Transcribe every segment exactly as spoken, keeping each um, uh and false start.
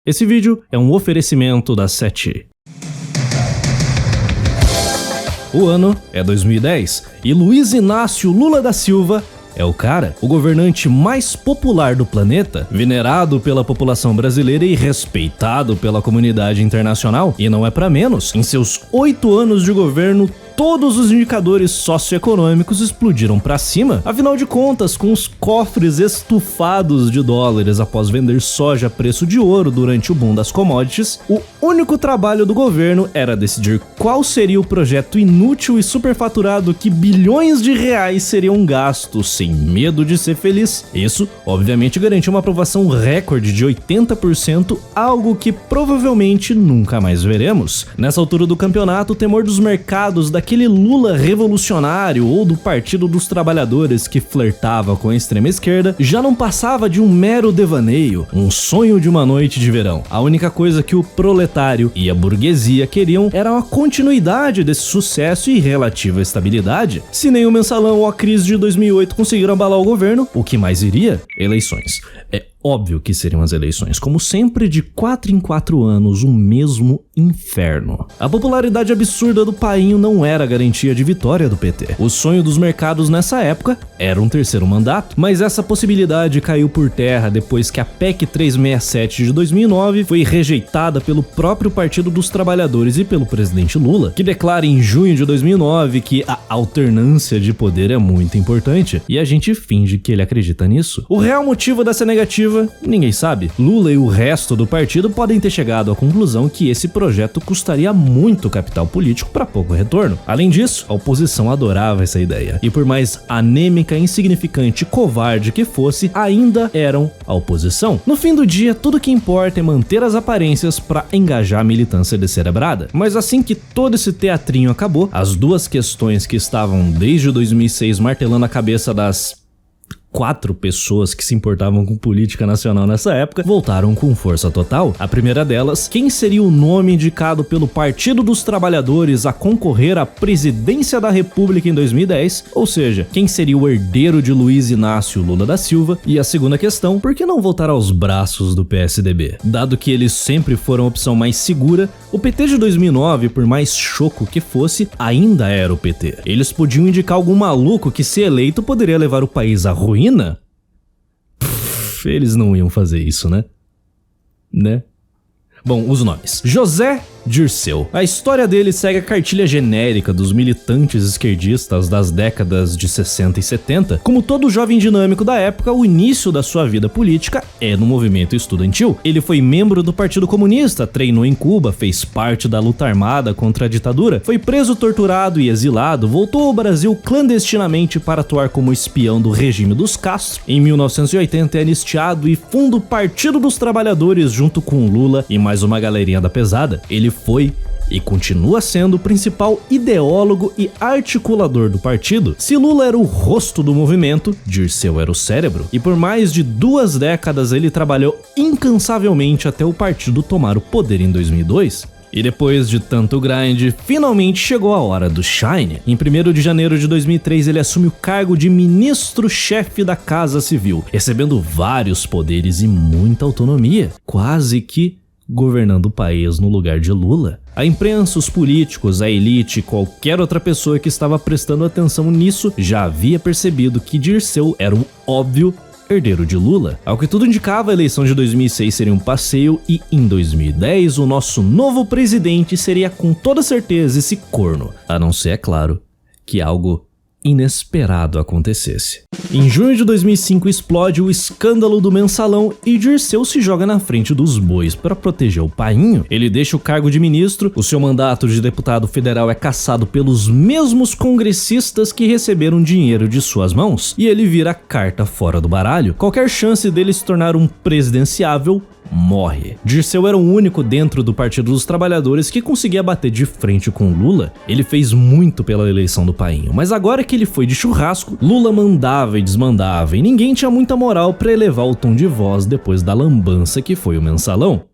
Esse vídeo é um oferecimento da Sete. O ano é dois mil e dez e Luiz Inácio Lula da Silva é o cara, o governante mais popular do planeta, venerado pela população brasileira e respeitado pela comunidade internacional. E não é pra menos, em seus oito anos de governo, todos os indicadores socioeconômicos explodiram pra cima. Afinal de contas, com os cofres estufados de dólares após vender soja a preço de ouro durante o boom das commodities, o único trabalho do governo era decidir qual seria o projeto inútil e superfaturado que bilhões de reais seriam gastos sem medo de ser feliz. Isso, obviamente, garantiu uma aprovação recorde de oitenta por cento, algo que provavelmente nunca mais veremos. Nessa altura do campeonato, o temor dos mercados daquele Lula revolucionário ou do Partido dos Trabalhadores que flertava com a extrema esquerda já não passava de um mero devaneio, um sonho de uma noite de verão. A única coisa que o proletário e a burguesia queriam era uma continuidade desse sucesso e relativa estabilidade. Se nem o mensalão ou a crise de dois mil e oito conseguiram abalar o governo, o que mais iria? Eleições. É óbvio que seriam as eleições, como sempre, de quatro em quatro anos, o mesmo inferno. A popularidade absurda do painho não era a garantia de vitória do P T. O sonho dos mercados nessa época era um terceiro mandato, mas essa possibilidade caiu por terra depois que a P E C trezentos e sessenta e sete de dois mil e nove foi rejeitada pelo próprio Partido dos Trabalhadores e pelo presidente Lula, que declara em junho de dois mil e nove que a alternância de poder é muito importante, e a gente finge que ele acredita nisso. O real motivo dessa negativa ninguém sabe. Lula e o resto do partido podem ter chegado à conclusão que esse projeto custaria muito capital político para pouco retorno. Além disso, a oposição adorava essa ideia, e por mais anêmica, insignificante e covarde que fosse, ainda eram a oposição. No fim do dia, tudo que importa é manter as aparências para engajar a militância descerebrada. Mas assim que todo esse teatrinho acabou, as duas questões que estavam desde dois mil e seis martelando a cabeça das quatro pessoas que se importavam com política nacional nessa época voltaram com força total. A primeira delas, quem seria o nome indicado pelo Partido dos Trabalhadores a concorrer à presidência da República em dois mil e dez, ou seja, quem seria o herdeiro de Luiz Inácio Lula da Silva. E a segunda questão, por que não voltar aos braços do P S D B? Dado que eles sempre foram a opção mais segura, o P T de dois mil e nove, por mais choco que fosse, ainda era o P T. Eles podiam indicar algum maluco que, se eleito, poderia levar o país à ruína? Pff, eles não iam fazer isso, né? Né? Bom, os nomes. José Dirceu. A história dele segue a cartilha genérica dos militantes esquerdistas das décadas de sessenta e setenta. Como todo jovem dinâmico da época, o início da sua vida política é no movimento estudantil. Ele foi membro do Partido Comunista, treinou em Cuba, fez parte da luta armada contra a ditadura, foi preso, torturado e exilado, voltou ao Brasil clandestinamente para atuar como espião do regime dos Castro. Em mil novecentos e oitenta é anistiado e funda o Partido dos Trabalhadores junto com Lula e mais uma galerinha da pesada. Ele foi e continua sendo o principal ideólogo e articulador do partido. Se Lula era o rosto do movimento, Dirceu era o cérebro, e por mais de duas décadas ele trabalhou incansavelmente até o partido tomar o poder em dois mil e dois. E depois de tanto grind, finalmente chegou a hora do shine. Em primeiro de janeiro de dois mil e três, ele assume o cargo de ministro-chefe da Casa Civil, recebendo vários poderes e muita autonomia, quase que governando o país no lugar de Lula. A imprensa, os políticos, a elite e qualquer outra pessoa que estava prestando atenção nisso já havia percebido que Dirceu era um óbvio herdeiro de Lula. Ao que tudo indicava, a eleição de dois mil e seis seria um passeio e em dois mil e dez o nosso novo presidente seria com toda certeza esse corno, a não ser, é claro, que algo inesperado acontecesse. Em junho de dois mil e cinco explode o escândalo do mensalão e Dirceu se joga na frente dos bois para proteger o painho. Ele deixa o cargo de ministro, o seu mandato de deputado federal é cassado pelos mesmos congressistas que receberam dinheiro de suas mãos e ele vira carta fora do baralho. Qualquer chance dele se tornar um presidenciável morre. Dirceu era o único dentro do Partido dos Trabalhadores que conseguia bater de frente com Lula. Ele fez muito pela eleição do painho, mas agora que ele foi de churrasco, Lula mandava e desmandava e ninguém tinha muita moral para elevar o tom de voz depois da lambança que foi o mensalão.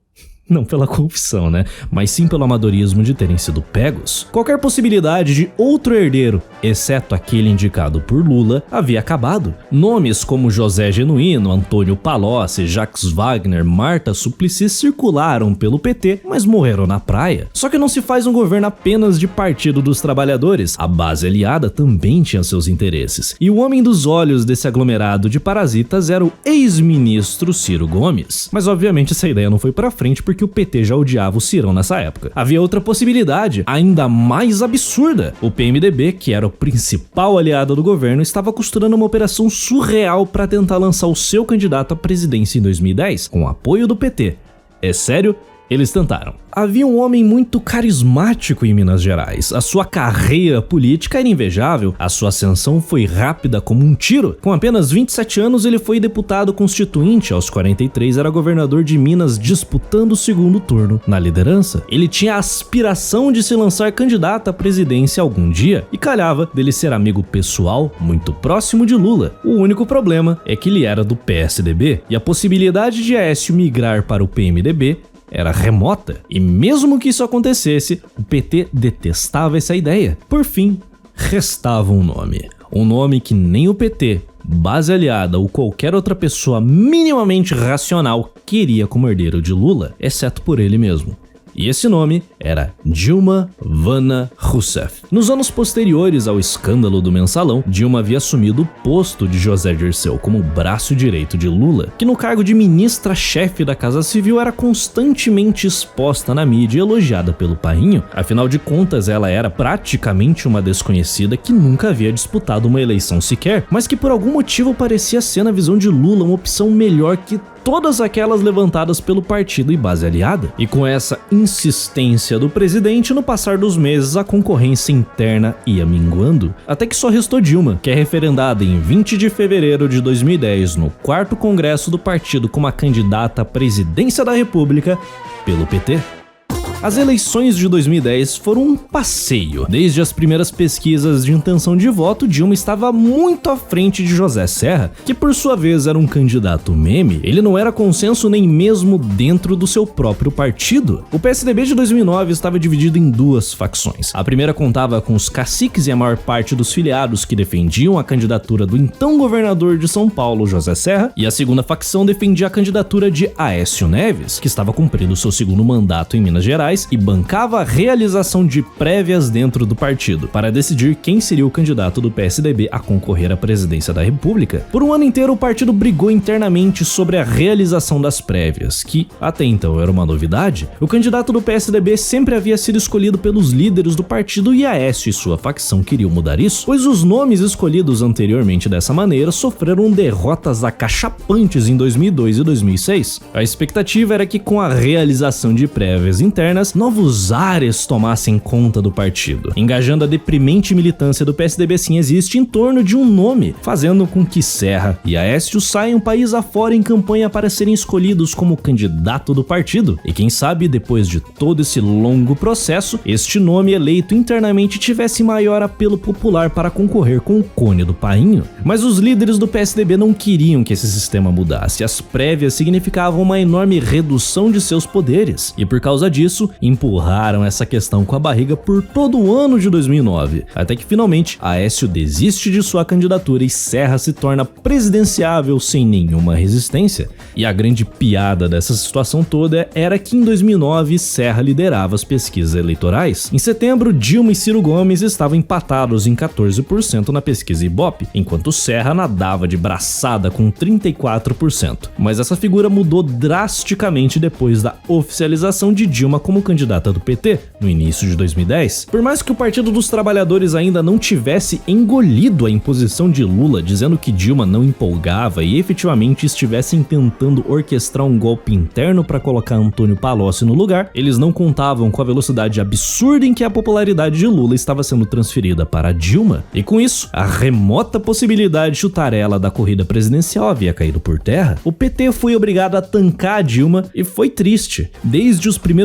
Não pela corrupção, né? Mas sim pelo amadorismo de terem sido pegos. Qualquer possibilidade de outro herdeiro, exceto aquele indicado por Lula, havia acabado. Nomes como José Genuíno, Antônio Palocci, Jacques Wagner, Marta Suplicy circularam pelo P T, mas morreram na praia. Só que não se faz um governo apenas de Partido dos Trabalhadores. A base aliada também tinha seus interesses. E o homem dos olhos desse aglomerado de parasitas era o ex-ministro Ciro Gomes. Mas obviamente essa ideia não foi pra frente porque que o P T já odiava o Cirão nessa época. Havia outra possibilidade, ainda mais absurda. O P M D B, que era o principal aliado do governo, estava costurando uma operação surreal para tentar lançar o seu candidato à presidência em dois mil e dez, com o apoio do P T. É sério? Eles tentaram. Havia um homem muito carismático em Minas Gerais. A sua carreira política era invejável, a sua ascensão foi rápida como um tiro. Com apenas vinte e sete anos, ele foi deputado constituinte. Aos quarenta e três, era governador de Minas, disputando o segundo turno. Na liderança, ele tinha a aspiração de se lançar candidato à presidência algum dia, e calhava dele ser amigo pessoal muito próximo de Lula. O único problema é que ele era do P S D B, e a possibilidade de Aécio migrar para o P M D B era remota, e mesmo que isso acontecesse, o P T detestava essa ideia. Por fim, restava um nome. Um nome que nem o P T, base aliada ou qualquer outra pessoa minimamente racional queria como herdeiro de Lula, exceto por ele mesmo. E esse nome era Dilma Vana Rousseff. Nos anos posteriores ao escândalo do Mensalão, Dilma havia assumido o posto de José Dirceu como braço direito de Lula, que no cargo de ministra-chefe da Casa Civil era constantemente exposta na mídia e elogiada pelo painho. Afinal de contas, ela era praticamente uma desconhecida que nunca havia disputado uma eleição sequer, mas que por algum motivo parecia ser, na visão de Lula, uma opção melhor que todas aquelas levantadas pelo partido e base aliada. E com essa insistência do presidente, no passar dos meses a concorrência interna ia minguando, até que só restou Dilma, que é referendada em vinte de fevereiro de dois mil e dez no quarto congresso do partido como a candidata à presidência da República pelo P T. As eleições de dois mil e dez foram um passeio. Desde as primeiras pesquisas de intenção de voto, Dilma estava muito à frente de José Serra, que por sua vez era um candidato meme. Ele não era consenso nem mesmo dentro do seu próprio partido. O P S D B de dois mil e nove estava dividido em duas facções. A primeira contava com os caciques e a maior parte dos filiados que defendiam a candidatura do então governador de São Paulo, José Serra, e a segunda facção defendia a candidatura de Aécio Neves, que estava cumprindo seu segundo mandato em Minas Gerais e bancava a realização de prévias dentro do partido, para decidir quem seria o candidato do P S D B a concorrer à presidência da República. Por um ano inteiro, o partido brigou internamente sobre a realização das prévias, que até então era uma novidade. O candidato do P S D B sempre havia sido escolhido pelos líderes do partido e Aécio e sua facção queriam mudar isso, pois os nomes escolhidos anteriormente dessa maneira sofreram derrotas acachapantes em dois mil e dois e dois mil e seis. A expectativa era que com a realização de prévias internas, novos ares tomassem conta do partido, engajando a deprimente militância do P S D B sim existe em torno de um nome, fazendo com que Serra e Aécio saiam país afora em campanha para serem escolhidos como candidato do partido. E quem sabe, depois de todo esse longo processo, este nome eleito internamente tivesse maior apelo popular para concorrer com o cone do painho. Mas os líderes do P S D B não queriam que esse sistema mudasse. As prévias significavam uma enorme redução de seus poderes, e por causa disso, empurraram essa questão com a barriga por todo o ano de dois mil e nove, até que finalmente Aécio desiste de sua candidatura e Serra se torna presidenciável sem nenhuma resistência. E a grande piada dessa situação toda era que em dois mil e nove Serra liderava as pesquisas eleitorais. Em setembro, Dilma e Ciro Gomes estavam empatados em quatorze por cento na pesquisa Ibope, enquanto Serra nadava de braçada com trinta e quatro por cento. Mas essa figura mudou drasticamente depois da oficialização de Dilma como candidata do P T, no início de dois mil e dez. Por mais que o Partido dos Trabalhadores ainda não tivesse engolido a imposição de Lula, dizendo que Dilma não empolgava e efetivamente estivessem tentando orquestrar um golpe interno para colocar Antônio Palocci no lugar, eles não contavam com a velocidade absurda em que a popularidade de Lula estava sendo transferida para Dilma, e com isso, a remota possibilidade chutarela da corrida presidencial havia caído por terra. O P T foi obrigado a tancar a Dilma e foi triste. Desde os primeiros momentos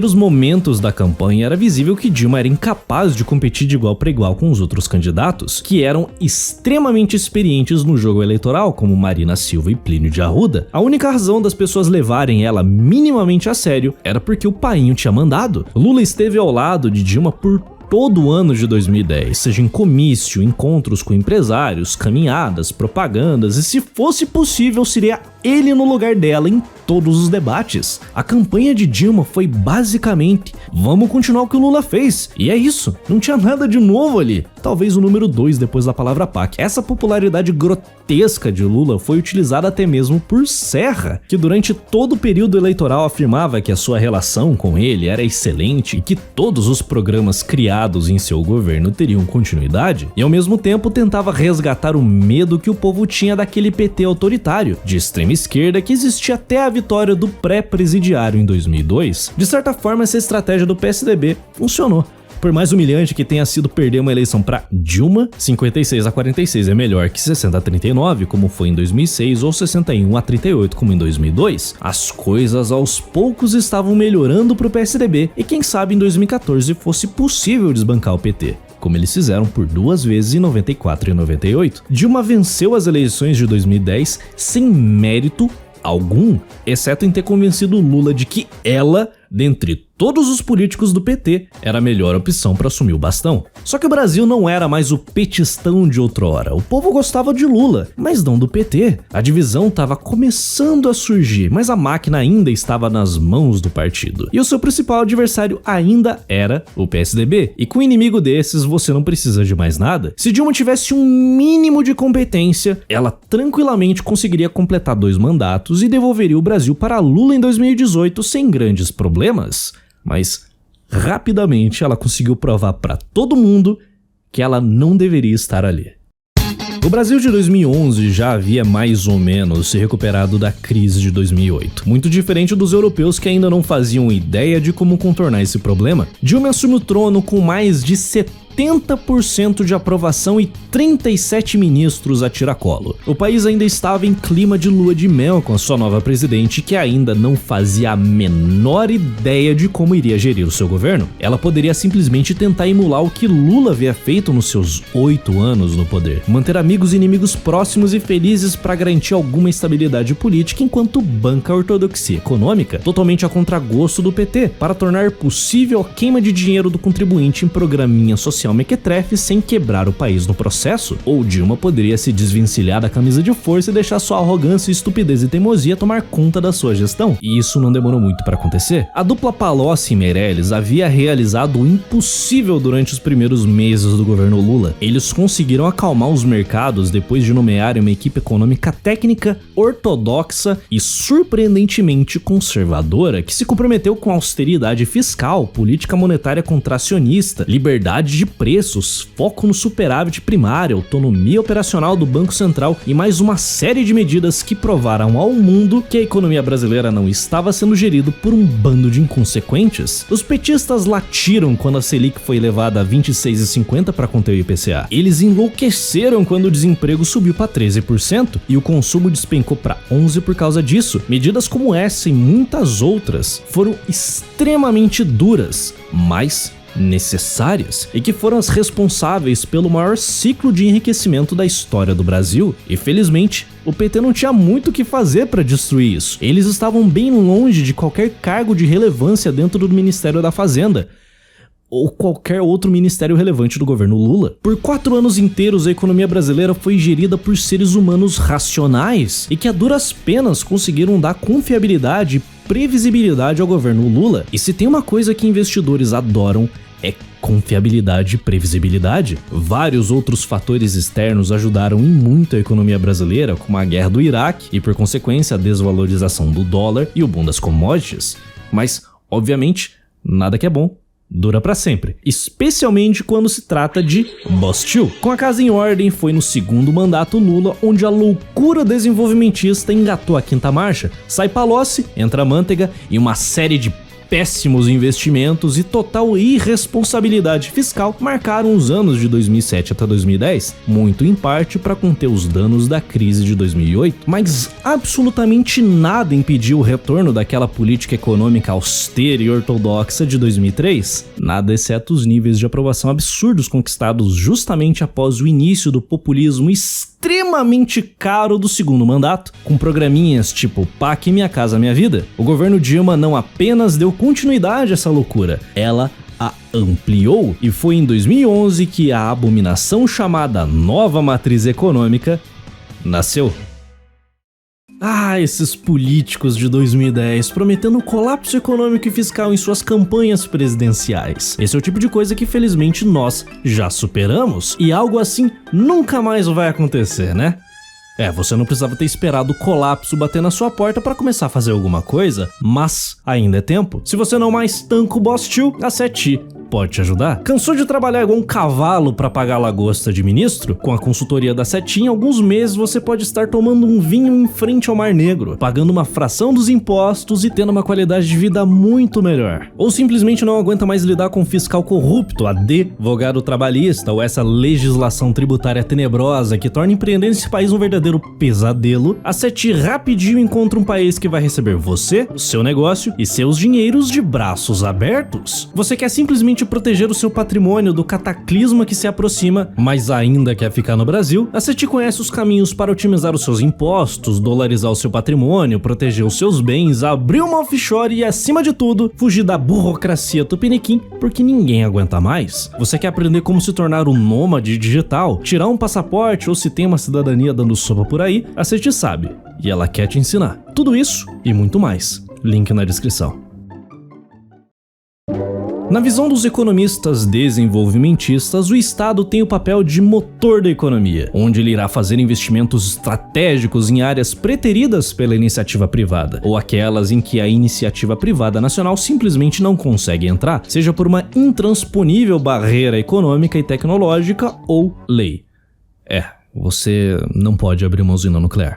momentos da campanha era visível que Dilma era incapaz de competir de igual para igual com os outros candidatos, que eram extremamente experientes no jogo eleitoral, como Marina Silva e Plínio de Arruda. A única razão das pessoas levarem ela minimamente a sério era porque o painho tinha mandado. Lula esteve ao lado de Dilma por todo o ano de dois mil e dez, seja em comício, encontros com empresários, caminhadas, propagandas, e se fosse possível seria ele no lugar dela em todos os debates. A campanha de Dilma foi basicamente: vamos continuar o que o Lula fez, e é isso, não tinha nada de novo ali. Talvez o número dois depois da palavra P A C. Essa popularidade grotesca de Lula foi utilizada até mesmo por Serra, que durante todo o período eleitoral afirmava que a sua relação com ele era excelente e que todos os programas criados em seu governo teriam continuidade, e ao mesmo tempo tentava resgatar o medo que o povo tinha daquele P T autoritário, de extrema esquerda, que existia até a vitória do pré-presidiário em dois mil e dois. De certa forma, essa estratégia do P S D B funcionou. Por mais humilhante que tenha sido perder uma eleição para Dilma, cinquenta e seis a quarenta e seis é melhor que sessenta a trinta e nove, como foi em dois mil e seis, ou sessenta e um a trinta e oito, como em dois mil e dois. As coisas aos poucos estavam melhorando para o P S D B, e quem sabe em dois mil e quatorze fosse possível desbancar o P T, como eles fizeram por duas vezes em noventa e quatro e noventa e oito. Dilma venceu as eleições de dois mil e dez sem mérito algum, exceto em ter convencido Lula de que ela, dentre todos os políticos do P T, era a melhor opção para assumir o bastão. Só que o Brasil não era mais o petistão de outrora. O povo gostava de Lula, mas não do P T. A divisão estava começando a surgir, mas a máquina ainda estava nas mãos do partido. E o seu principal adversário ainda era o P S D B. E com um inimigo desses, você não precisa de mais nada. Se Dilma tivesse um mínimo de competência, ela tranquilamente conseguiria completar dois mandatos e devolveria o Brasil para Lula em dois mil e dezoito sem grandes problemas. Mas rapidamente ela conseguiu provar para todo mundo que ela não deveria estar ali. O Brasil de dois mil e onze já havia mais ou menos se recuperado da crise de dois mil e oito, muito diferente dos europeus que ainda não faziam ideia de como contornar esse problema. Dilma assume o trono com mais de setenta por cento de aprovação e trinta e sete ministros a tiracolo. O país ainda estava em clima de lua de mel com a sua nova presidente, que ainda não fazia a menor ideia de como iria gerir o seu governo. Ela poderia simplesmente tentar emular o que Lula havia feito nos seus oito anos no poder, manter amigos e inimigos próximos e felizes para garantir alguma estabilidade política enquanto banca a ortodoxia econômica, totalmente a contragosto do P T, para tornar possível a queima de dinheiro do contribuinte em programinha social mequetrefe sem quebrar o país no processo. Ou Dilma poderia se desvencilhar da camisa de força e deixar sua arrogância, estupidez e teimosia tomar conta da sua gestão. E isso não demorou muito para acontecer. A dupla Palocci e Meirelles havia realizado o impossível durante os primeiros meses do governo Lula. Eles conseguiram acalmar os mercados depois de nomearem uma equipe econômica técnica, ortodoxa e surpreendentemente conservadora, que se comprometeu com austeridade fiscal, política monetária contracionista, liberdade de preços, foco no superávit primário, autonomia operacional do Banco Central e mais uma série de medidas que provaram ao mundo que a economia brasileira não estava sendo gerida por um bando de inconsequentes. Os petistas latiram quando a Selic foi elevada a vinte e seis vírgula cinquenta para conter o I P C A. Eles enlouqueceram quando o desemprego subiu para treze por cento e o consumo despencou para onze por cento por causa disso. Medidas como essa e muitas outras foram extremamente duras, mas necessárias, e que foram as responsáveis pelo maior ciclo de enriquecimento da história do Brasil. E felizmente o P T não tinha muito o que fazer para destruir isso. Eles estavam bem longe de qualquer cargo de relevância dentro do Ministério da Fazenda ou qualquer outro ministério relevante do governo Lula. Por quatro anos inteiros, a economia brasileira foi gerida por seres humanos racionais e que a duras penas conseguiram dar confiabilidade e previsibilidade ao governo Lula. E se tem uma coisa que investidores adoram, é confiabilidade e previsibilidade. Vários outros fatores externos ajudaram em muito a economia brasileira, como a guerra do Iraque e, por consequência, a desvalorização do dólar e o boom das commodities. Mas, obviamente, nada que é bom dura pra sempre, especialmente quando se trata de Bostil. Com a casa em ordem, foi no segundo mandato Lula onde a loucura desenvolvimentista engatou a quinta marcha. Sai Palocci, entra Manteiga e uma série de péssimos investimentos e total irresponsabilidade fiscal marcaram os anos de dois mil e sete até dois mil e dez, muito em parte para conter os danos da crise de dois mil e oito, mas absolutamente nada impediu o retorno daquela política econômica austera e ortodoxa de dois mil e três, nada exceto os níveis de aprovação absurdos conquistados justamente após o início do populismo extremamente caro do segundo mandato, com programinhas tipo P A C Minha Casa Minha Vida. O governo Dilma não apenas deu continuidade a essa loucura, ela a ampliou, e foi em dois mil e onze que a abominação chamada Nova Matriz Econômica nasceu. Ah, esses políticos de dois mil e dez prometendo colapso econômico e fiscal em suas campanhas presidenciais. Esse é o tipo de coisa que felizmente nós já superamos, e algo assim nunca mais vai acontecer, né? É, você não precisava ter esperado o colapso bater na sua porta para começar a fazer alguma coisa, mas ainda é tempo. Se você não mais tanca o Boss Tio, a Seti pode te ajudar. Cansou de trabalhar igual um cavalo para pagar a lagosta de ministro? Com a consultoria da Seti, em alguns meses você pode estar tomando um vinho em frente ao Mar Negro, pagando uma fração dos impostos e tendo uma qualidade de vida muito melhor. Ou simplesmente não aguenta mais lidar com um fiscal corrupto, advogado trabalhista ou essa legislação tributária tenebrosa que torna empreender nesse país um verdadeiro pesadelo? A Seti rapidinho encontra um país que vai receber você, o seu negócio e seus dinheiros de braços abertos. Você quer simplesmente proteger o seu patrimônio do cataclisma que se aproxima, mas ainda quer ficar no Brasil? A Seti conhece os caminhos para otimizar os seus impostos, dolarizar o seu patrimônio, proteger os seus bens, abrir uma offshore e, acima de tudo, fugir da burocracia tupiniquim, porque ninguém aguenta mais. Você quer aprender como se tornar um nômade digital, tirar um passaporte ou se tem uma cidadania dando sopa por aí? A Seti sabe, e ela quer te ensinar. Tudo isso e muito mais. Link na descrição. Na visão dos economistas desenvolvimentistas, o Estado tem o papel de motor da economia, onde ele irá fazer investimentos estratégicos em áreas preteridas pela iniciativa privada, ou aquelas em que a iniciativa privada nacional simplesmente não consegue entrar, seja por uma intransponível barreira econômica e tecnológica ou lei. É, você não pode abrir uma usina nuclear.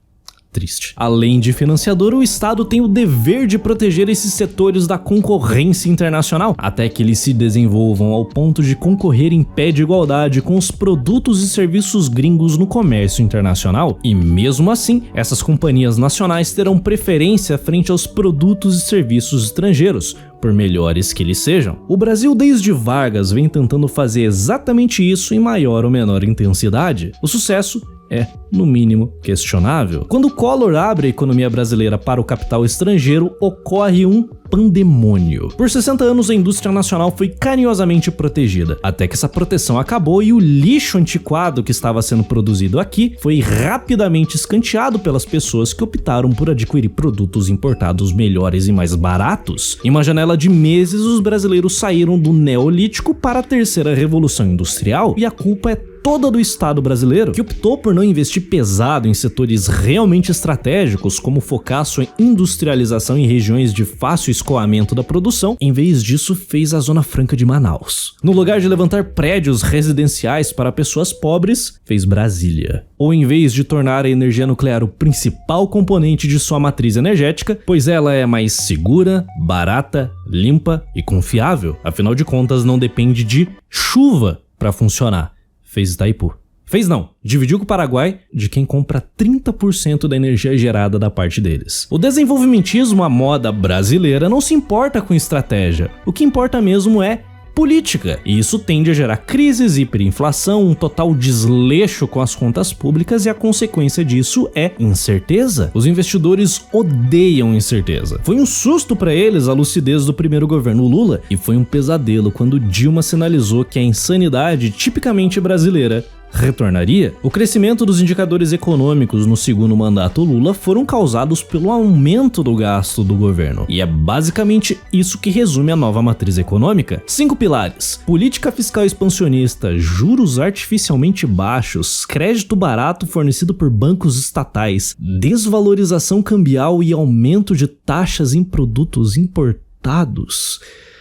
Triste. Além de financiador, o Estado tem o dever de proteger esses setores da concorrência internacional, até que eles se desenvolvam ao ponto de concorrer em pé de igualdade com os produtos e serviços gringos no comércio internacional. E mesmo assim, essas companhias nacionais terão preferência frente aos produtos e serviços estrangeiros, por melhores que eles sejam. O Brasil desde Vargas vem tentando fazer exatamente isso em maior ou menor intensidade. O sucesso é, no mínimo, questionável. Quando Collor abre a economia brasileira para o capital estrangeiro, ocorre um pandemônio. Por sessenta anos, a indústria nacional foi carinhosamente protegida, até que essa proteção acabou e o lixo antiquado que estava sendo produzido aqui foi rapidamente escanteado pelas pessoas que optaram por adquirir produtos importados melhores e mais baratos. Em uma janela de meses, os brasileiros saíram do Neolítico para a terceira revolução industrial, e a culpa é toda do Estado brasileiro, que optou por não investir pesado em setores realmente estratégicos, como focar sua industrialização em regiões de fácil escoamento da produção. Em vez disso, fez a Zona Franca de Manaus. No lugar de levantar prédios residenciais para pessoas pobres, fez Brasília. Ou em vez de tornar a energia nuclear o principal componente de sua matriz energética, pois ela é mais segura, barata, limpa e confiável. Afinal de contas, não depende de chuva para funcionar. Fez Itaipu. Fez não, dividiu com o Paraguai, de quem compra trinta por cento da energia gerada da parte deles. O desenvolvimentismo à moda brasileira não se importa com estratégia, o que importa mesmo é política, e isso tende a gerar crises, hiperinflação, um total desleixo com as contas públicas, e a consequência disso é incerteza. Os investidores odeiam incerteza. Foi um susto para eles a lucidez do primeiro governo Lula, e foi um pesadelo quando Dilma sinalizou que a insanidade tipicamente brasileira retornaria. O crescimento dos indicadores econômicos no segundo mandato Lula foram causados pelo aumento do gasto do governo. E é basicamente isso que resume a nova matriz econômica. Cinco pilares: política fiscal expansionista, juros artificialmente baixos, crédito barato fornecido por bancos estatais, desvalorização cambial e aumento de taxas em produtos importados.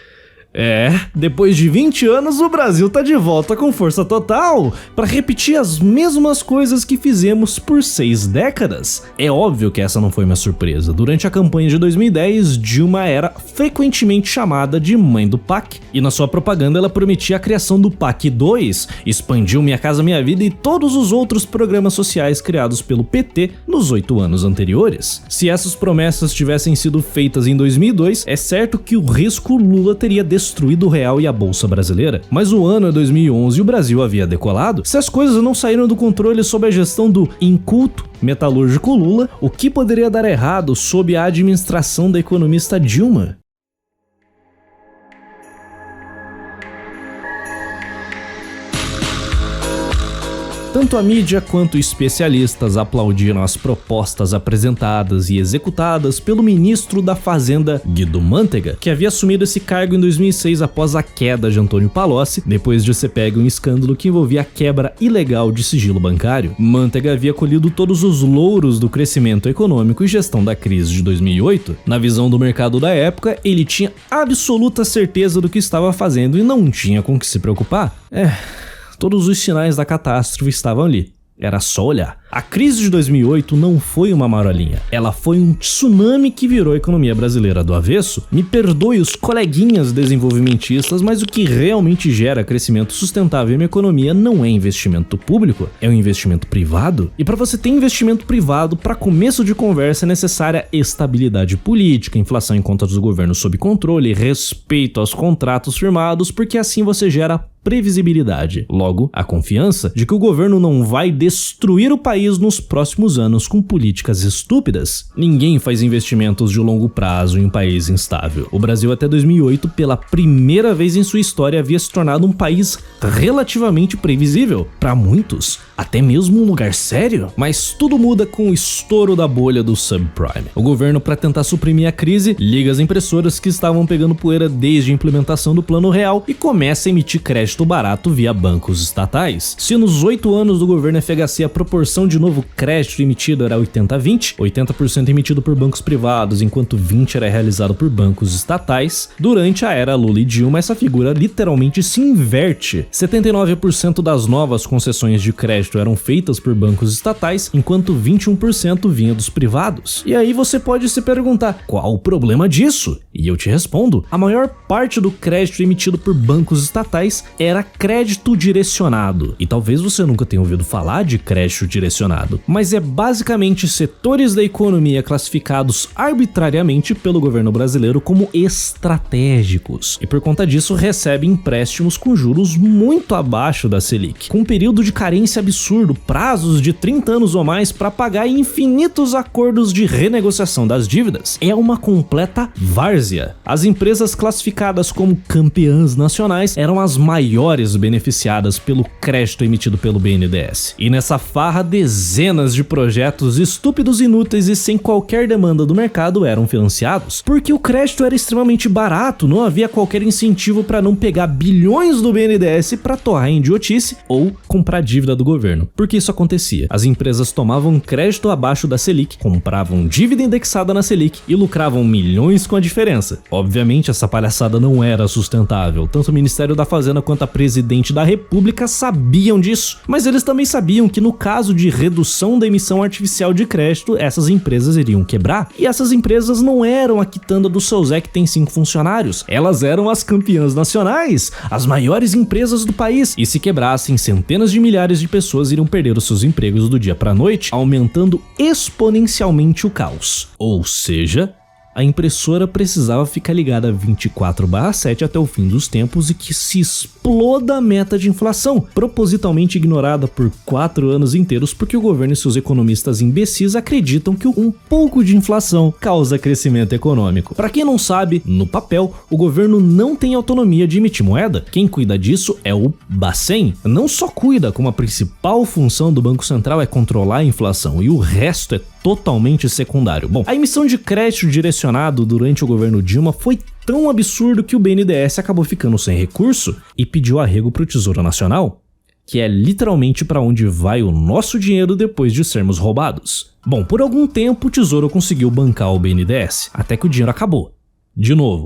É, depois de vinte anos o Brasil tá de volta com força total para repetir as mesmas coisas que fizemos por seis décadas. É óbvio que essa não foi uma surpresa. Durante a campanha de dois mil e dez, Dilma era frequentemente chamada de mãe do P A C, e na sua propaganda ela prometia a criação do P A C dois, expandiu Minha Casa Minha Vida e todos os outros programas sociais criados pelo P T nos oito anos anteriores. Se essas promessas tivessem sido feitas em dois mil e dois, é certo que o risco Lula teria destruído o real e a bolsa brasileira. Mas o ano é dois mil e onze e o Brasil havia decolado. Se as coisas não saíram do controle sob a gestão do inculto metalúrgico Lula, o que poderia dar errado sob a administração da economista Dilma? Tanto a mídia quanto especialistas aplaudiram as propostas apresentadas e executadas pelo ministro da Fazenda, Guido Mantega, que havia assumido esse cargo em dois mil e seis após a queda de Antônio Palocci, depois de ser pego em um escândalo que envolvia a quebra ilegal de sigilo bancário. Mantega havia colhido todos os louros do crescimento econômico e gestão da crise de dois mil e oito. Na visão do mercado da época, ele tinha absoluta certeza do que estava fazendo e não tinha com o que se preocupar. É... Todos os sinais da catástrofe estavam ali, era só olhar. A crise de dois mil e oito não foi uma marolinha, ela foi um tsunami que virou a economia brasileira do avesso. Me perdoe os coleguinhas desenvolvimentistas, mas o que realmente gera crescimento sustentável em uma economia não é investimento público, é um investimento privado. E para você ter investimento privado, para começo de conversa é necessária estabilidade política, inflação em contas do governo sob controle, respeito aos contratos firmados, porque assim você gera previsibilidade. Logo, a confiança de que o governo não vai destruir o país nos próximos anos com políticas estúpidas. Ninguém faz investimentos de longo prazo em um país instável. O Brasil até dois mil e oito, pela primeira vez em sua história, havia se tornado um país relativamente previsível. Para muitos, até mesmo um lugar sério. Mas tudo muda com o estouro da bolha do subprime. O governo, para tentar suprimir a crise, liga as impressoras que estavam pegando poeira desde a implementação do Plano Real e começa a emitir crédito barato via bancos estatais. Se nos oito anos do governo F H C a proporção de novo crédito emitido era oitenta a vinte, oitenta por cento emitido por bancos privados, enquanto vinte por cento era realizado por bancos estatais, durante a era Lula e Dilma essa figura literalmente se inverte. setenta e nove por cento das novas concessões de crédito eram feitas por bancos estatais, enquanto vinte e um por cento vinha dos privados. E aí você pode se perguntar, qual o problema disso? E eu te respondo, a maior parte do crédito emitido por bancos estatais era crédito direcionado. E talvez você nunca tenha ouvido falar de crédito direcionado, mas é basicamente setores da economia classificados arbitrariamente pelo governo brasileiro como estratégicos, e por conta disso recebem empréstimos com juros muito abaixo da Selic, com um período de carência absurdo, prazos de trinta anos ou mais para pagar infinitos acordos de renegociação das dívidas. É uma completa várzea. As empresas classificadas como campeãs nacionais eram as maiores beneficiadas pelo crédito emitido pelo B N D E S. E nessa farra, dezenas de projetos estúpidos, inúteis e sem qualquer demanda do mercado eram financiados, porque o crédito era extremamente barato, não havia qualquer incentivo para não pegar bilhões do B N D E S para torrar em idiotice ou comprar dívida do governo. Porque isso acontecia. As empresas tomavam crédito abaixo da Selic, compravam dívida indexada na Selic e lucravam milhões com a diferença. Obviamente essa palhaçada não era sustentável, tanto o Ministério da Fazenda quanto a Presidente da República sabiam disso, mas eles também sabiam que no caso de redução da emissão artificial de crédito, essas empresas iriam quebrar. E essas empresas não eram a quitanda do seu Zé que tem cinco funcionários, elas eram as campeãs nacionais, as maiores empresas do país, e se quebrassem, centenas de milhares de pessoas iriam perder os seus empregos do dia para a noite, aumentando exponencialmente o caos. Ou seja, a impressora precisava ficar ligada vinte e quatro barra sete até o fim dos tempos e que se exploda a meta de inflação, propositalmente ignorada por quatro anos inteiros porque o governo e seus economistas imbecis acreditam que um pouco de inflação causa crescimento econômico. Para quem não sabe, no papel, o governo não tem autonomia de emitir moeda. Quem cuida disso é o Bacen. Não só cuida, como a principal função do Banco Central é controlar a inflação e o resto é totalmente secundário. Bom, a emissão de crédito direcionado durante o governo Dilma foi tão absurdo que o B N D E S acabou ficando sem recurso e pediu arrego para o Tesouro Nacional, que é literalmente para onde vai o nosso dinheiro depois de sermos roubados. Bom, por algum tempo o Tesouro conseguiu bancar o B N D E S, até que o dinheiro acabou. De novo,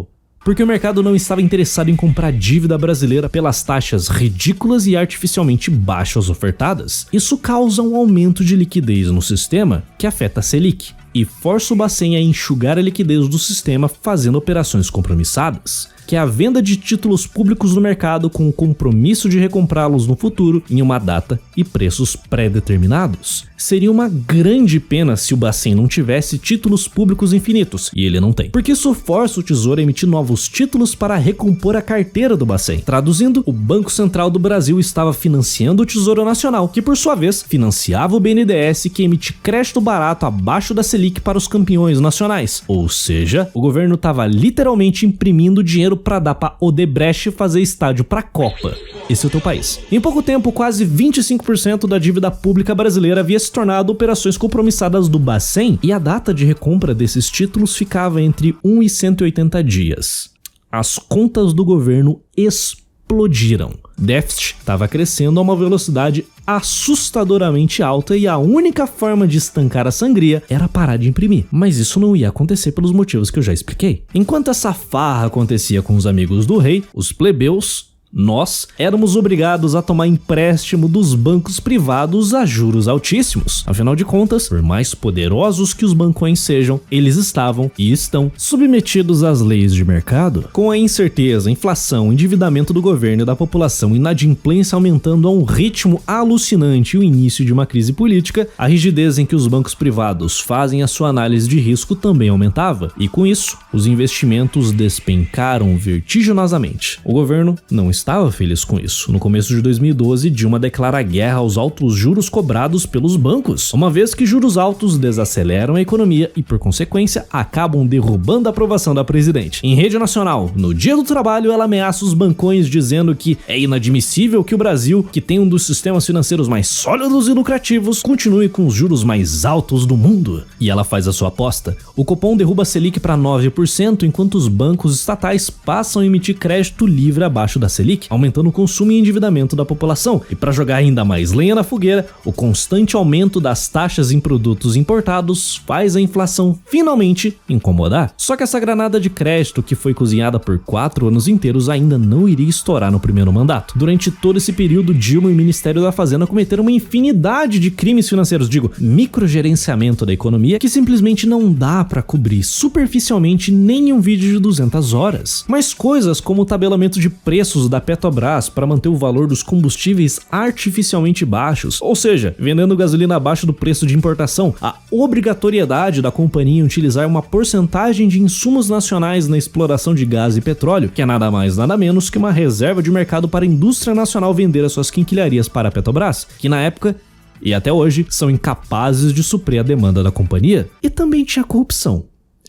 porque o mercado não estava interessado em comprar dívida brasileira pelas taxas ridículas e artificialmente baixas ofertadas. Isso causa um aumento de liquidez no sistema que afeta a Selic e força o Bacen a enxugar a liquidez do sistema fazendo operações compromissadas, que é a venda de títulos públicos no mercado com o compromisso de recomprá-los no futuro em uma data e preços pré-determinados. Seria uma grande pena se o Bacen não tivesse títulos públicos infinitos, e ele não tem, porque isso força o Tesouro a emitir novos títulos para recompor a carteira do Bacen. Traduzindo, o Banco Central do Brasil estava financiando o Tesouro Nacional, que por sua vez financiava o B N D E S, que emite crédito barato abaixo da Selic para os campeões nacionais. Ou seja, o governo estava literalmente imprimindo dinheiro para dar para Odebrecht fazer estádio para a Copa. Esse é o teu país. Em pouco tempo, quase vinte e cinco por cento da dívida pública brasileira havia se tornado operações compromissadas do Bacen, e a data de recompra desses títulos ficava entre um e cento e oitenta dias. As contas do governo explodiram. Déficit estava crescendo a uma velocidade assustadoramente alta e a única forma de estancar a sangria era parar de imprimir. Mas isso não ia acontecer pelos motivos que eu já expliquei. Enquanto essa farra acontecia com os amigos do rei, os plebeus, nós éramos obrigados a tomar empréstimo dos bancos privados a juros altíssimos. Afinal de contas, por mais poderosos que os bancões sejam, eles estavam e estão submetidos às leis de mercado. Com a incerteza, inflação, endividamento do governo e da população, inadimplência aumentando a um ritmo alucinante e o início de uma crise política, a rigidez em que os bancos privados fazem a sua análise de risco também aumentava. E com isso, os investimentos despencaram vertiginosamente. O governo não estava estava feliz com isso. No começo de dois mil e doze, Dilma declara guerra aos altos juros cobrados pelos bancos, uma vez que juros altos desaceleram a economia e, por consequência, acabam derrubando a aprovação da presidente. Em rede nacional, no Dia do Trabalho, ela ameaça os bancões dizendo que é inadmissível que o Brasil, que tem um dos sistemas financeiros mais sólidos e lucrativos, continue com os juros mais altos do mundo. E ela faz a sua aposta. O Copom derruba a Selic para nove por cento, enquanto os bancos estatais passam a emitir crédito livre abaixo da Selic, aumentando o consumo e endividamento da população. E para jogar ainda mais lenha na fogueira, o constante aumento das taxas em produtos importados faz a inflação finalmente incomodar. Só que essa granada de crédito, que foi cozinhada por quatro anos inteiros, ainda não iria estourar no primeiro mandato. Durante todo esse período, Dilma e o Ministério da Fazenda cometeram uma infinidade de crimes financeiros, digo, microgerenciamento da economia, que simplesmente não dá para cobrir superficialmente nem em um vídeo de duzentas horas. Mas coisas como o tabelamento de preços da Petrobras para manter o valor dos combustíveis artificialmente baixos, ou seja, vendendo gasolina abaixo do preço de importação, a obrigatoriedade da companhia em utilizar uma porcentagem de insumos nacionais na exploração de gás e petróleo, que é nada mais nada menos que uma reserva de mercado para a indústria nacional vender as suas quinquilharias para a Petrobras, que na época e até hoje são incapazes de suprir a demanda da companhia. E também tinha corrupção.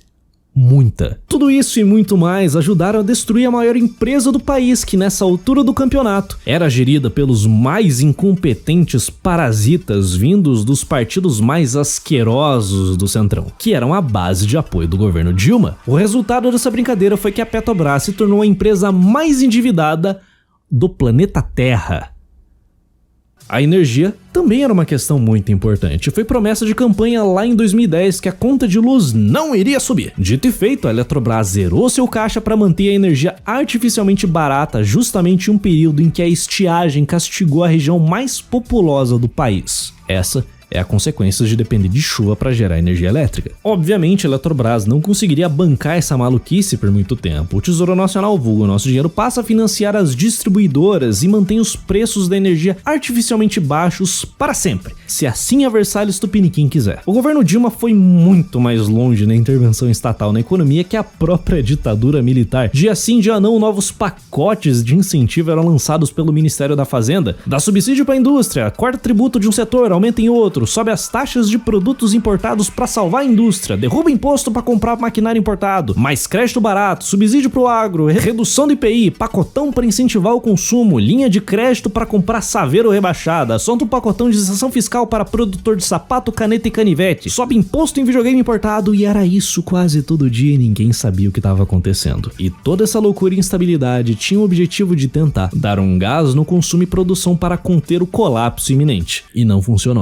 Muita. Tudo isso e muito mais ajudaram a destruir a maior empresa do país, que nessa altura do campeonato era gerida pelos mais incompetentes parasitas vindos dos partidos mais asquerosos do Centrão, que eram a base de apoio do governo Dilma. O resultado dessa brincadeira foi que a Petrobras se tornou a empresa mais endividada do planeta Terra. A energia também era uma questão muito importante. Foi promessa de campanha lá em dois mil e dez que a conta de luz não iria subir. Dito e feito, a Eletrobras zerou seu caixa para manter a energia artificialmente barata, justamente em um período em que a estiagem castigou a região mais populosa do país. Essa é a consequência de depender de chuva para gerar energia elétrica. Obviamente, a Eletrobras não conseguiria bancar essa maluquice por muito tempo. O Tesouro Nacional, vulgo nosso dinheiro, passa a financiar as distribuidoras e mantém os preços da energia artificialmente baixos para sempre, se assim a Versalhes Tupiniquim quiser. O governo Dilma foi muito mais longe na intervenção estatal na economia que a própria ditadura militar. Dia sim, dia não, novos pacotes de incentivo eram lançados pelo Ministério da Fazenda. Dá subsídio para a indústria, corta tributo de um setor, aumenta em outro, sobe as taxas de produtos importados para salvar a indústria, derruba imposto para comprar maquinário importado, mais crédito barato, subsídio para o agro, redução do I P I, pacotão para incentivar o consumo, linha de crédito para comprar saveiro rebaixada, solta um pacotão de isenção fiscal para produtor de sapato, caneta e canivete, sobe imposto em videogame importado, e era isso quase todo dia e ninguém sabia o que estava acontecendo. E toda essa loucura e instabilidade tinha o objetivo de tentar dar um gás no consumo e produção para conter o colapso iminente. E não funcionou. As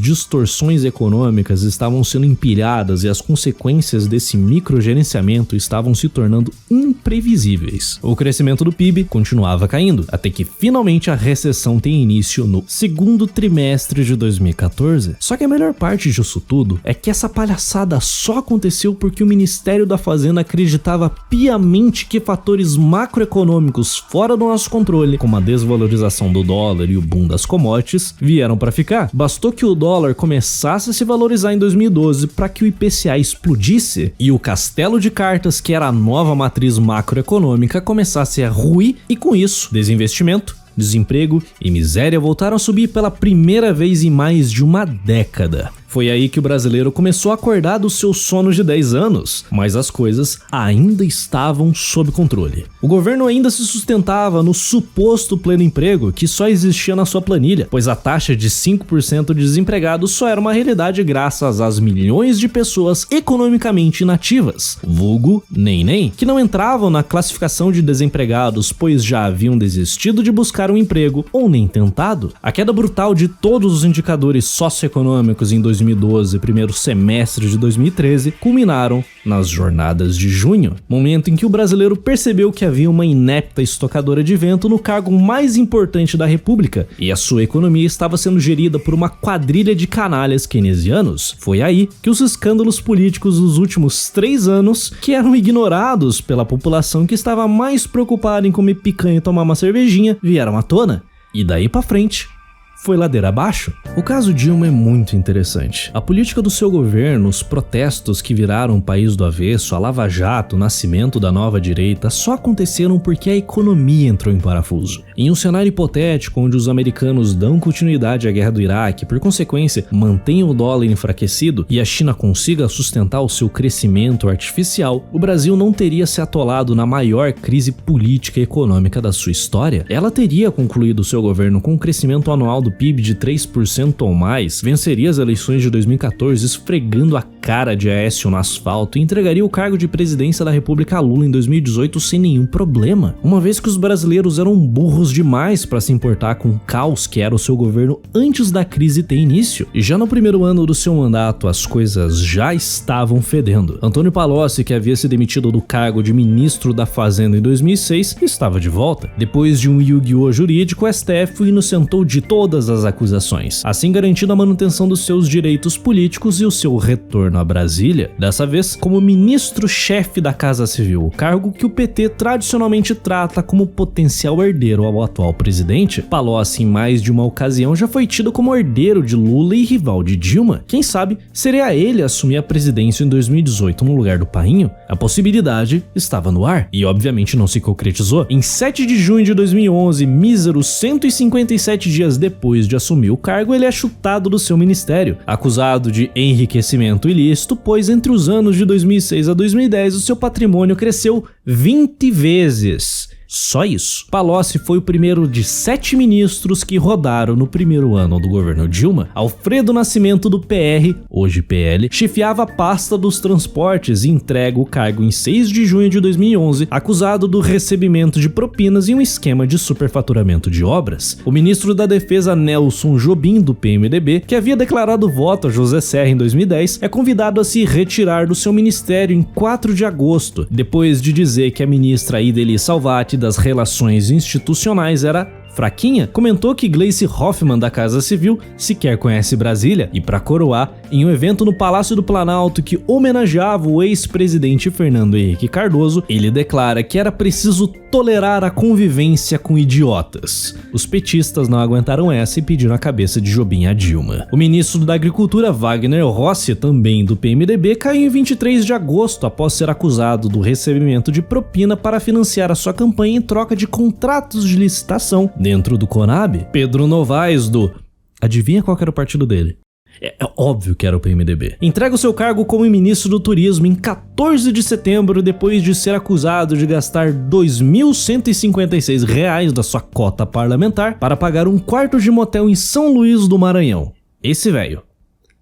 distorções econômicas estavam sendo empilhadas e as consequências desse microgerenciamento estavam se tornando imprevisíveis. O crescimento do P I B continuava caindo, até que finalmente a recessão tem início no segundo trimestre de dois mil e quatorze. Só que a melhor parte disso tudo é que essa palhaçada só aconteceu porque o Ministério da Fazenda acreditava piamente que fatores macroeconômicos fora do nosso controle, como a desvalorização do dólar e o boom das commodities, vieram para ficar. Bastou que o dólar começasse a se valorizar em dois mil e doze para que o I P C A explodisse e o castelo de cartas, que era a nova matriz macroeconômica, começasse a ruir, e com isso, desinvestimento, desemprego e miséria voltaram a subir pela primeira vez em mais de uma década. Foi aí que o brasileiro começou a acordar do seu sono de dez anos, mas as coisas ainda estavam sob controle. O governo ainda se sustentava no suposto pleno emprego, que só existia na sua planilha, pois a taxa de cinco por cento de desempregados só era uma realidade graças às milhões de pessoas economicamente inativas, vulgo nem-nem, que não entravam na classificação de desempregados, pois já haviam desistido de buscar um emprego ou nem tentado. A queda brutal de todos os indicadores socioeconômicos em dois mil e doze e primeiro semestre de dois mil e treze culminaram nas jornadas de junho, momento em que o brasileiro percebeu que havia uma inepta estocadora de vento no cargo mais importante da República e a sua economia estava sendo gerida por uma quadrilha de canalhas keynesianos. Foi aí que os escândalos políticos dos últimos três anos, que eram ignorados pela população que estava mais preocupada em comer picanha e tomar uma cervejinha, vieram à tona. E daí pra frente, foi ladeira abaixo. O caso Dilma é muito interessante. A política do seu governo, os protestos que viraram o país do avesso, a Lava Jato, o nascimento da nova direita, só aconteceram porque a economia entrou em parafuso. Em um cenário hipotético onde os americanos dão continuidade à guerra do Iraque, por consequência, mantêm o dólar enfraquecido e a China consiga sustentar o seu crescimento artificial, o Brasil não teria se atolado na maior crise política e econômica da sua história. Ela teria concluído seu governo com um crescimento anual do P I B de três por cento ou mais, venceria as eleições de dois mil e quatorze esfregando a cara de Aécio no asfalto e entregaria o cargo de presidência da República a Lula em dois mil e dezoito sem nenhum problema, uma vez que os brasileiros eram burros demais para se importar com o caos que era o seu governo antes da crise ter início. E já no primeiro ano do seu mandato, as coisas já estavam fedendo. Antônio Palocci, que havia se demitido do cargo de ministro da Fazenda em dois mil e seis, estava de volta. Depois de um Yu-Gi-Oh! Jurídico, o S T F o inocentou de todas as acusações, assim garantindo a manutenção dos seus direitos políticos e o seu retorno a Brasília, dessa vez como ministro-chefe da Casa Civil, o cargo que o P T tradicionalmente trata como potencial herdeiro ao atual presidente. Palocci, em mais de uma ocasião, já foi tido como herdeiro de Lula e rival de Dilma. Quem sabe seria ele assumir a presidência em dois mil e dezoito no lugar do Painho? A possibilidade estava no ar e obviamente não se concretizou. Em sete de junho de dois mil e onze, míseros cento e cinquenta e sete dias depois de assumir o cargo, ele é chutado do seu ministério, acusado de enriquecimento ilícito, pois entre os anos de dois mil e seis a dois mil e dez o seu patrimônio cresceu vinte vezes. Só isso. Palocci foi o primeiro de sete ministros que rodaram no primeiro ano do governo Dilma. Alfredo Nascimento, do P R, hoje P L, chefiava a pasta dos transportes e entrega o cargo em seis de junho de dois mil e onze, acusado do recebimento de propinas e um esquema de superfaturamento de obras. O ministro da Defesa, Nelson Jobim, do P M D B, que havia declarado voto a José Serra em dois mil e dez, é convidado a se retirar do seu ministério em quatro de agosto, depois de dizer que a ministra Ideli Salvati das Relações Institucionais era fraquinha. Comentou que Gleice Hoffmann, da Casa Civil, sequer conhece Brasília, e para coroar, em um evento no Palácio do Planalto que homenageava o ex-presidente Fernando Henrique Cardoso, ele declara que era preciso tolerar a convivência com idiotas. Os petistas não aguentaram essa e pediram a cabeça de Jobim a Dilma. O ministro da Agricultura, Wagner Rossi, também do P M D B, caiu em vinte e três de agosto após ser acusado do recebimento de propina para financiar a sua campanha em troca de contratos de licitação dentro do Conab. Pedro Novaes, do... Adivinha qual era o partido dele? É, é óbvio que era o P M D B. Entrega o seu cargo como ministro do Turismo em quatorze de setembro, depois de ser acusado de gastar dois mil cento e cinquenta e seis reais da sua cota parlamentar para pagar um quarto de motel em São Luís do Maranhão. Esse velho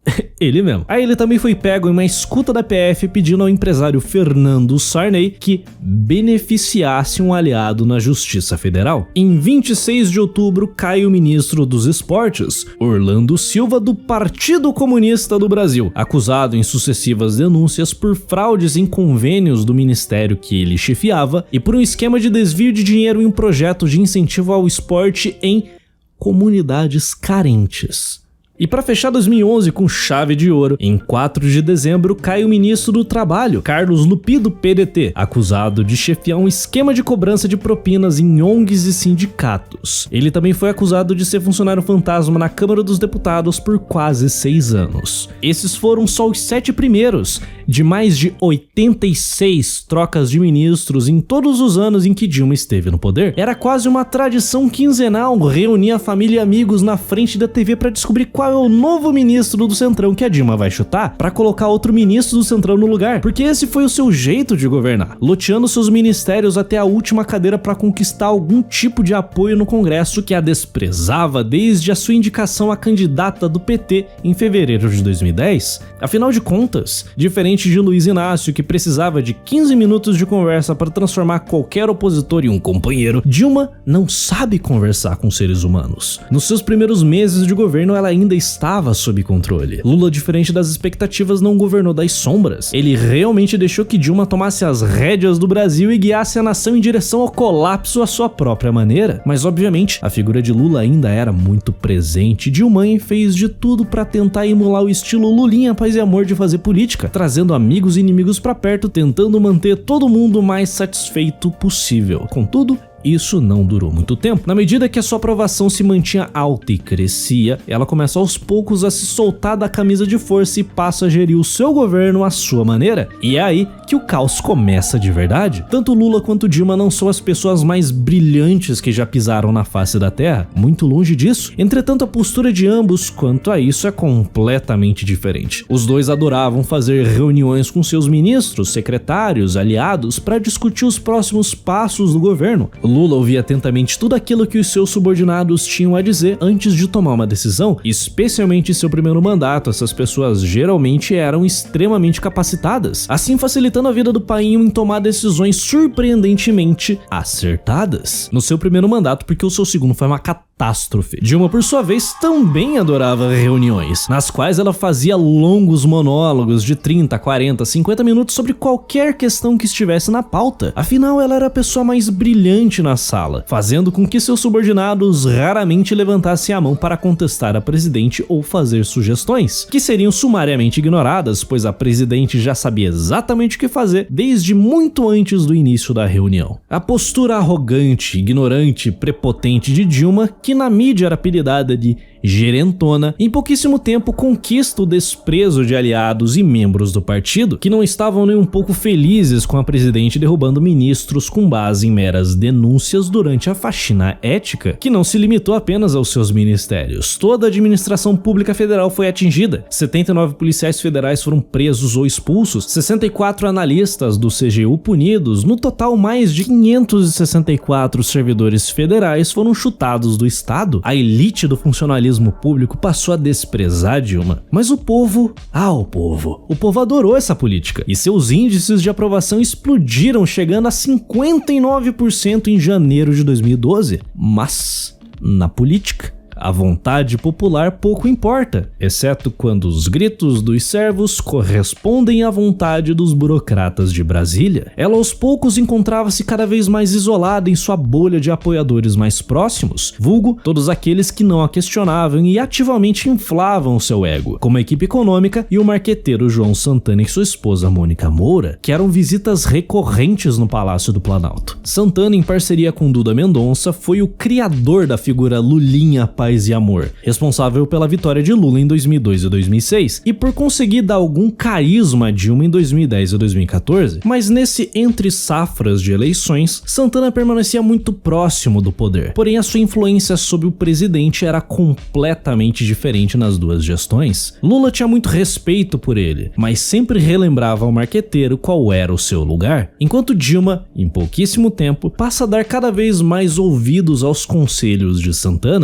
Ele mesmo. Aí ele também foi pego em uma escuta da P F pedindo ao empresário Fernando Sarney que beneficiasse um aliado na Justiça Federal. Em vinte e seis de outubro cai o ministro dos Esportes, Orlando Silva, do Partido Comunista do Brasil, acusado em sucessivas denúncias por fraudes em convênios do ministério que ele chefiava e por um esquema de desvio de dinheiro em um projeto de incentivo ao esporte em comunidades carentes. E para fechar dois mil e onze com chave de ouro, em quatro de dezembro cai o ministro do Trabalho, Carlos Lupi, do P D T, acusado de chefiar um esquema de cobrança de propinas em O N Gs e sindicatos. Ele também foi acusado de ser funcionário fantasma na Câmara dos Deputados por quase seis anos. Esses foram só os sete primeiros de mais de oitenta e seis trocas de ministros em todos os anos em que Dilma esteve no poder. Era quase uma tradição quinzenal reunir a família e amigos na frente da T V para descobrir qual é o novo ministro do Centrão que a Dilma vai chutar para colocar outro ministro do Centrão no lugar, porque esse foi o seu jeito de governar, loteando seus ministérios até a última cadeira para conquistar algum tipo de apoio no Congresso que a desprezava desde a sua indicação a candidata do P T em fevereiro de dois mil e dez. Afinal de contas, diferente de Luiz Inácio, que precisava de quinze minutos de conversa para transformar qualquer opositor em um companheiro, Dilma não sabe conversar com seres humanos. Nos seus primeiros meses de governo, ela ainda estava sob controle. Lula, diferente das expectativas, não governou das sombras. Ele realmente deixou que Dilma tomasse as rédeas do Brasil e guiasse a nação em direção ao colapso à sua própria maneira. Mas, obviamente, a figura de Lula ainda era muito presente. Dilma fez de tudo para tentar emular o estilo Lulinha, paz e amor de fazer política, trazendo amigos e inimigos para perto, tentando manter todo mundo o mais satisfeito possível. Contudo, isso não durou muito tempo. Na medida que a sua aprovação se mantinha alta e crescia, ela começa aos poucos a se soltar da camisa de força e passa a gerir o seu governo à sua maneira. E é aí que o caos começa de verdade. Tanto Lula quanto Dilma não são as pessoas mais brilhantes que já pisaram na face da terra, muito longe disso. Entretanto, a postura de ambos quanto a isso é completamente diferente. Os dois adoravam fazer reuniões com seus ministros, secretários, aliados para discutir os próximos passos do governo. Lula ouvia atentamente tudo aquilo que os seus subordinados tinham a dizer antes de tomar uma decisão, especialmente em seu primeiro mandato. Essas pessoas geralmente eram extremamente capacitadas, assim facilitando a vida do painho em tomar decisões surpreendentemente acertadas. No seu primeiro mandato, porque o seu segundo foi uma catástrofe. Dilma, por sua vez, também adorava reuniões, nas quais ela fazia longos monólogos de trinta, quarenta, cinquenta minutos sobre qualquer questão que estivesse na pauta. Afinal, ela era a pessoa mais brilhante na sala, fazendo com que seus subordinados raramente levantassem a mão para contestar a presidente ou fazer sugestões, que seriam sumariamente ignoradas, pois a presidente já sabia exatamente o que fazer desde muito antes do início da reunião. A postura arrogante, ignorante, prepotente de Dilma, que na mídia era apelidada de gerentona, em pouquíssimo tempo conquista o desprezo de aliados e membros do partido, que não estavam nem um pouco felizes com a presidente derrubando ministros com base em meras denúncias durante a faxina ética, que não se limitou apenas aos seus ministérios. Toda a administração pública federal foi atingida, setenta e nove policiais federais foram presos ou expulsos, sessenta e quatro analistas do C G U punidos, no total mais de quinhentos e sessenta e quatro servidores federais foram chutados do estado. A elite do funcionalismo público passou a desprezar Dilma, mas o povo, ah o povo, o povo adorou essa política e seus índices de aprovação explodiram, chegando a cinquenta e nove por cento em janeiro de dois mil e doze. Mas na política, a vontade popular pouco importa, exceto quando os gritos dos servos correspondem à vontade dos burocratas de Brasília. Ela aos poucos encontrava-se cada vez mais isolada em sua bolha de apoiadores mais próximos, vulgo todos aqueles que não a questionavam e ativamente inflavam seu ego, como a equipe econômica e o marqueteiro João Santana e sua esposa Mônica Moura, que eram visitas recorrentes no Palácio do Planalto. Santana, em parceria com Duda Mendonça, foi o criador da figura Lulinha Paz e Amor, responsável pela vitória de Lula em dois mil e dois e dois mil e seis e por conseguir dar algum carisma a Dilma em dois mil e dez e dois mil e quatorze, mas nesse entre safras de eleições, Santana permanecia muito próximo do poder, porém a sua influência sobre o presidente era completamente diferente nas duas gestões. Lula tinha muito respeito por ele, mas sempre relembrava ao marqueteiro qual era o seu lugar, enquanto Dilma, em pouquíssimo tempo, passa a dar cada vez mais ouvidos aos conselhos de Santana. A faxina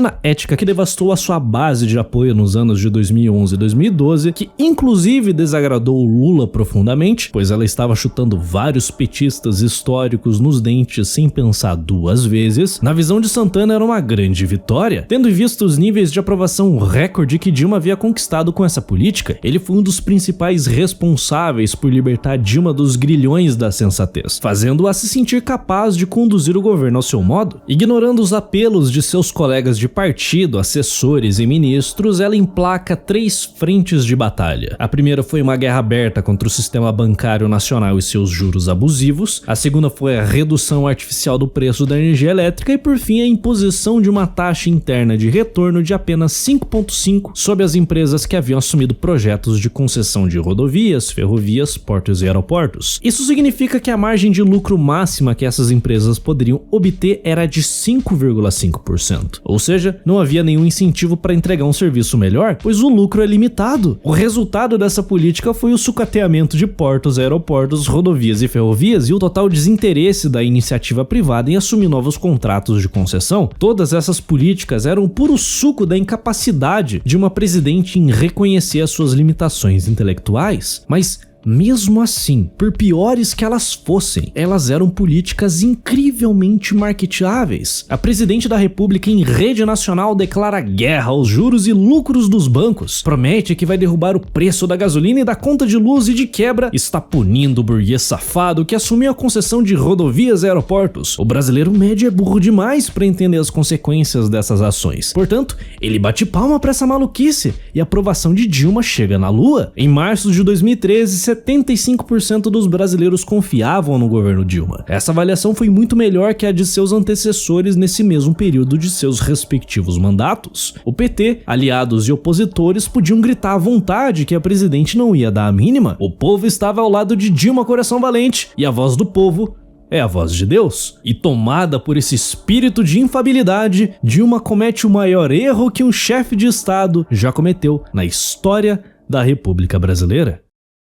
cena ética que devastou a sua base de apoio nos anos de dois mil e onze e dois mil e doze, que inclusive desagradou o Lula profundamente, pois ela estava chutando vários petistas históricos nos dentes sem pensar duas vezes, na visão de Santana era uma grande vitória, tendo em vista os níveis de aprovação recorde que Dilma havia conquistado com essa política. Ele foi um dos principais responsáveis por libertar Dilma dos grilhões da sensatez, fazendo-a se sentir capaz de conduzir o governo ao seu modo. Ignorando os apelos de seus colegas de partido, assessores e ministros, ela emplaca três frentes de batalha. A primeira foi uma guerra aberta contra o sistema bancário nacional e seus juros abusivos, a segunda foi a redução artificial do preço da energia elétrica e, por fim, a imposição de uma taxa interna de retorno de apenas cinco vírgula cinco sobre as empresas que haviam assumido projetos de concessão de rodovias, ferrovias, portos e aeroportos. Isso significa que a margem de lucro máxima que essas empresas poderiam obter era de cinco vírgula cinco por cento. Ou seja, não havia nenhum incentivo para entregar um serviço melhor, pois o lucro é limitado. O resultado dessa política foi o sucateamento de portos, aeroportos, rodovias e ferrovias e o total desinteresse da iniciativa privada em assumir novos contratos de concessão. Todas essas políticas eram o puro suco da incapacidade de uma presidente em reconhecer as suas limitações intelectuais. Mas mesmo assim, por piores que elas fossem, elas eram políticas incrivelmente marketáveis. A presidente da República em rede nacional declara guerra aos juros e lucros dos bancos, promete que vai derrubar o preço da gasolina e da conta de luz e de quebra está punindo o burguês safado que assumiu a concessão de rodovias e aeroportos. O brasileiro médio é burro demais para entender as consequências dessas ações. Portanto, ele bate palma para essa maluquice e a aprovação de Dilma chega na lua. Em março de dois mil e treze, setenta e cinco por cento dos brasileiros confiavam no governo Dilma. Essa avaliação foi muito melhor que a de seus antecessores nesse mesmo período de seus respectivos mandatos. O P T, aliados e opositores podiam gritar à vontade que a presidente não ia dar a mínima. O povo estava ao lado de Dilma Coração Valente e a voz do povo é a voz de Deus. E tomada por esse espírito de infabilidade, Dilma comete o maior erro que um chefe de Estado já cometeu na história da República Brasileira.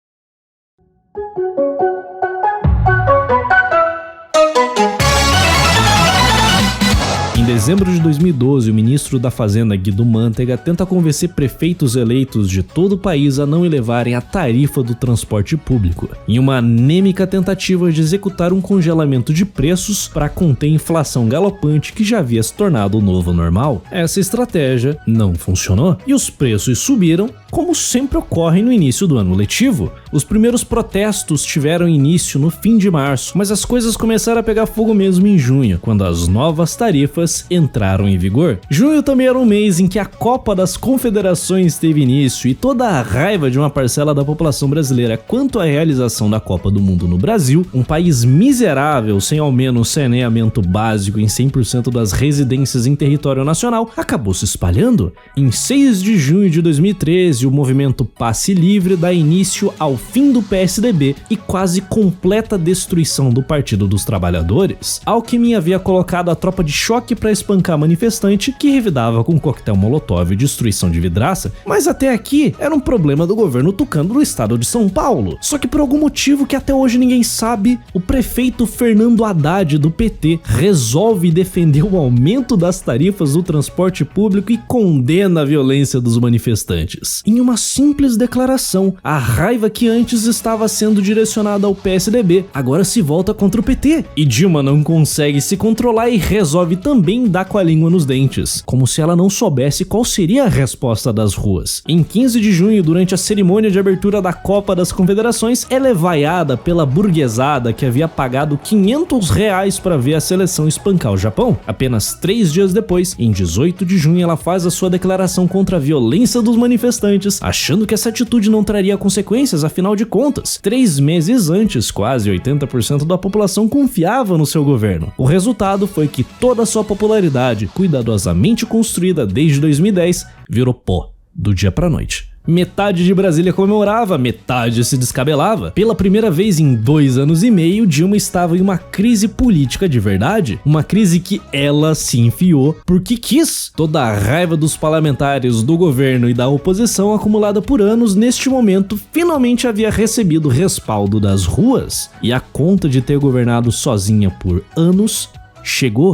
Em dezembro de dois mil e doze, o ministro da Fazenda Guido Mantega tenta convencer prefeitos eleitos de todo o país a não elevarem a tarifa do transporte público, em uma anêmica tentativa de executar um congelamento de preços para conter a inflação galopante que já havia se tornado o novo normal. Essa estratégia não funcionou e os preços subiram, como sempre ocorre no início do ano letivo. Os primeiros protestos tiveram início no fim de março, mas as coisas começaram a pegar fogo mesmo em junho, quando as novas tarifas entraram em vigor. Junho também era um mês em que a Copa das Confederações teve início e toda a raiva de uma parcela da população brasileira quanto à realização da Copa do Mundo no Brasil, um país miserável sem ao menos saneamento básico em cem por cento das residências em território nacional, acabou se espalhando. Em seis de junho de dois mil e treze, o movimento Passe Livre dá início ao fim do P S D B e quase completa destruição do Partido dos Trabalhadores. Alckmin havia colocado a tropa de choque para espancar manifestante que revidava com coquetel molotov e destruição de vidraça, mas até aqui era um problema do governo tucano do estado de São Paulo. Só que por algum motivo que até hoje ninguém sabe, o prefeito Fernando Haddad do P T resolve defender o aumento das tarifas do transporte público e condena a violência dos manifestantes. Em uma simples declaração, a raiva que antes estava sendo direcionada ao P S D B agora se volta contra o P T. E Dilma não consegue se controlar e resolve também dar com a língua nos dentes, como se ela não soubesse qual seria a resposta das ruas. Em quinze de junho, durante a cerimônia de abertura da Copa das Confederações, ela é vaiada pela burguesada que havia pagado quinhentos reais para ver a seleção espancar o Japão. Apenas três dias depois, em dezoito de junho, ela faz a sua declaração contra a violência dos manifestantes, achando que essa atitude não traria consequências, afinal de contas, três meses antes, quase oitenta por cento da população confiava no seu governo. O resultado foi que toda a sua popularidade, cuidadosamente construída desde dois mil e dez, virou pó do dia pra noite. Metade de Brasília comemorava, metade se descabelava. Pela primeira vez em dois anos e meio, Dilma estava em uma crise política de verdade. Uma crise que ela se enfiou porque quis. Toda a raiva dos parlamentares, do governo e da oposição acumulada por anos, neste momento, finalmente havia recebido respaldo das ruas. E a conta de ter governado sozinha por anos chegou.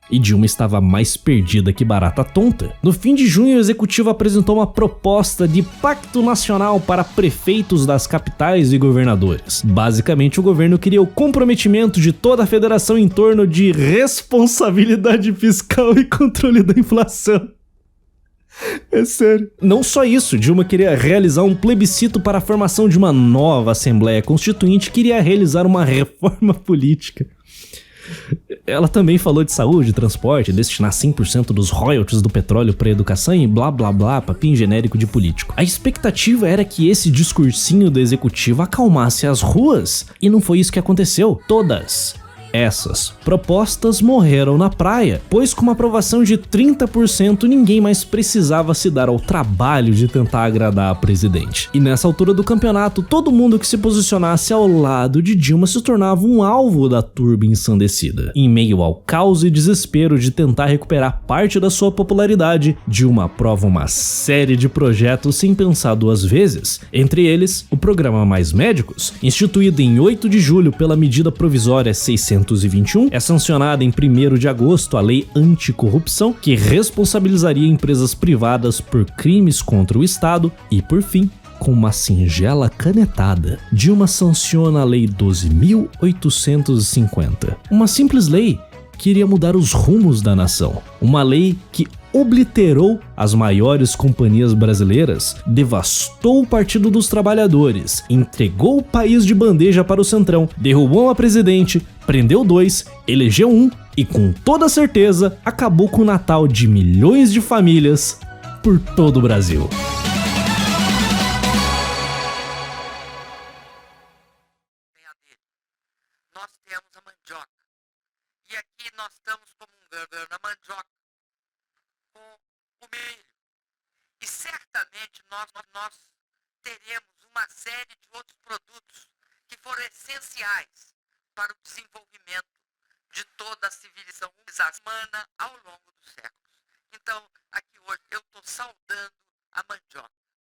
E Dilma estava mais perdida que barata tonta. No fim de junho, o executivo apresentou uma proposta de pacto nacional para prefeitos das capitais e governadores. Basicamente, o governo queria o comprometimento de toda a federação em torno de responsabilidade fiscal e controle da inflação. É sério. Não só isso, Dilma queria realizar um plebiscito para a formação de uma nova Assembleia Constituinte, queria realizar uma reforma política. Ela também falou de saúde, transporte, destinar cem por cento dos royalties do petróleo para educação e blá blá blá, papinho genérico de político. A expectativa era que esse discursinho do executivo acalmasse as ruas, e não foi isso que aconteceu. Todas essas propostas morreram na praia, pois com uma aprovação de trinta por cento ninguém mais precisava se dar ao trabalho de tentar agradar a presidente. E nessa altura do campeonato, todo mundo que se posicionasse ao lado de Dilma se tornava um alvo da turba ensandecida. Em meio ao caos e desespero de tentar recuperar parte da sua popularidade, Dilma aprova uma série de projetos sem pensar duas vezes, entre eles o Programa Mais Médicos, instituído em oito de julho pela medida provisória seiscentos e vinte e um, é sancionada em primeiro de agosto a Lei Anticorrupção, que responsabilizaria empresas privadas por crimes contra o Estado e, por fim, com uma singela canetada, Dilma sanciona a Lei doze mil oitocentos e cinquenta, uma simples lei que iria mudar os rumos da nação, uma lei que obliterou as maiores companhias brasileiras, devastou o Partido dos Trabalhadores, entregou o país de bandeja para o Centrão, derrubou uma presidente, prendeu dois, elegeu um e, com toda certeza, acabou com o Natal de milhões de famílias por todo o Brasil. Nós temos a mandioca. E aqui nós estamos comungando a mandioca com o milho. E certamente nós, nós teremos uma série de outros produtos que foram essenciais para o desenvolvimento de toda a civilização humana ao longo dos séculos. Então, aqui hoje eu estou saudando a mandioca.